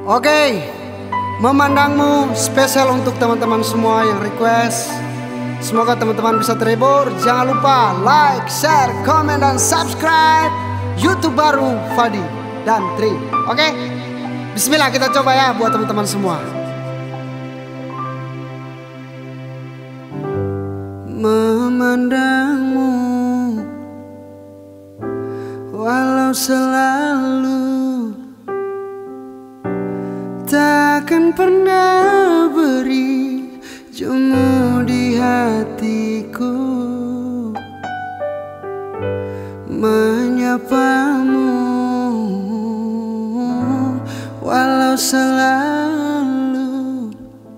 Oke, memandangmu spesial untuk teman-teman semua yang request. Semoga teman-teman bisa terhibur. Jangan lupa like, share, komen, dan subscribe YouTube baru Fadi dan Tri. Oke, bismillah, kita coba ya buat teman-teman semua. Memandangmu walau selalu takkan pernah beri jemu di hatiku, menyapamu walau selalu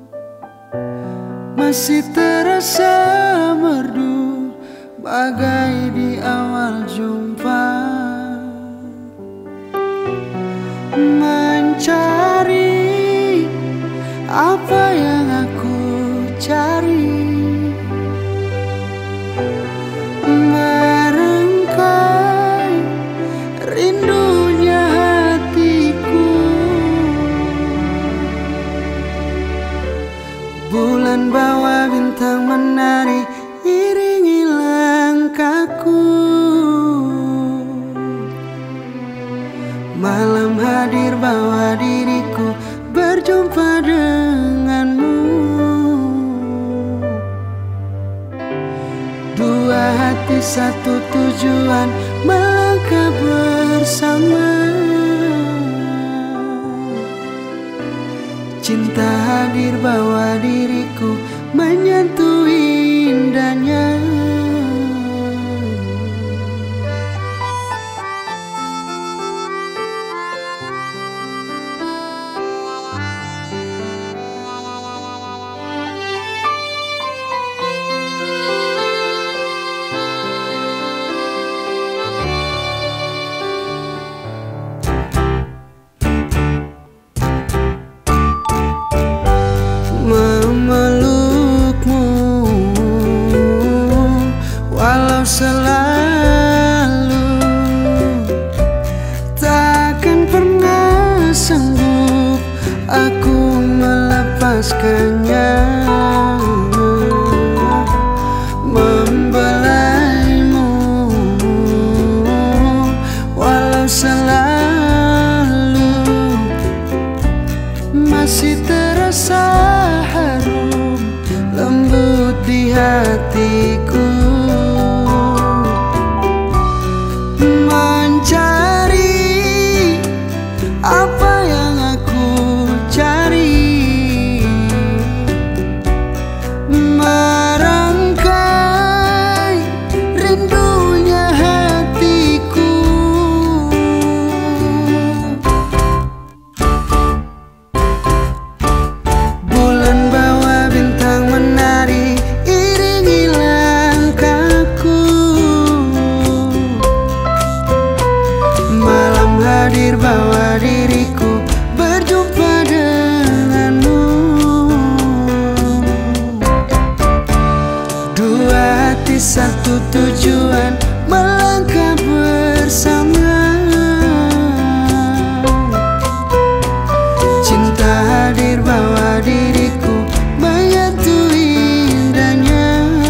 masih terasa merdu bagai di awal jumpa, mencari apa yang aku cari, merangkai rindunya hatiku. Bulan bawa bintang menari, iringi langkahku. Malam hadir bawa diriku berjumpa denganmu. Dua hati satu tujuan, melangkah bersama. Cinta hadir bawa diriku menyentuh indahnya. Memelukmu walau selalu takkan pernah sanggup aku melepaskannya, membelaimu walau selalu masih terasa harum lembut di hatiku, mencari apa yang aku cari, merangkai rindunya hatiku. Bulan bawa bintang menari, iringi langkahku. Malam hadir bawa diriku berjumpa denganmu. Dua hati satu tujuan, melangkah bersama. Cinta hadir bawa diriku menyentuh indahnya.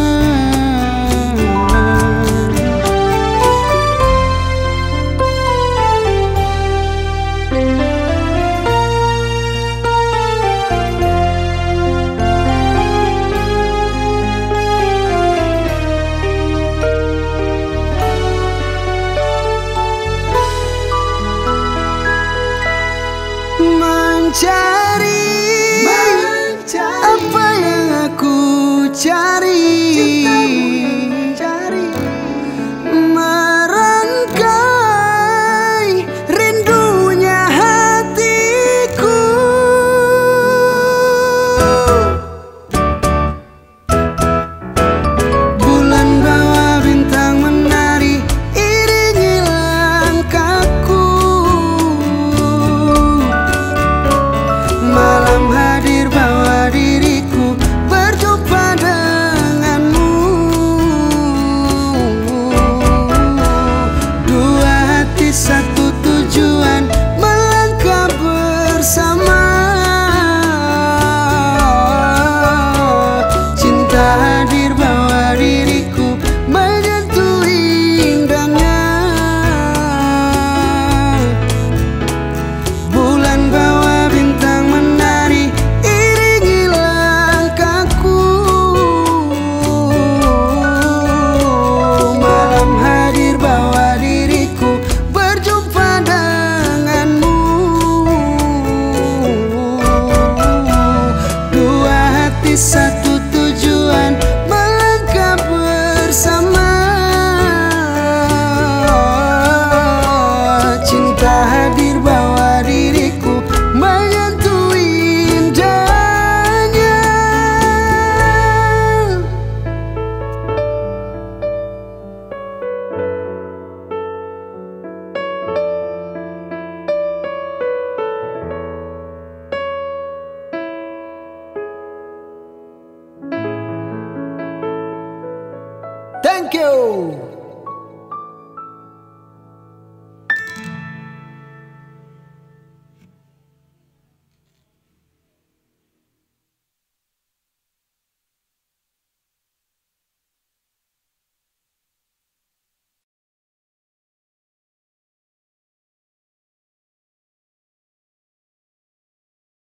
Mencari apa yang aku cari, merangkai rindunya hatiku. Bulan bawa bintang menari, iringi langkahku. you.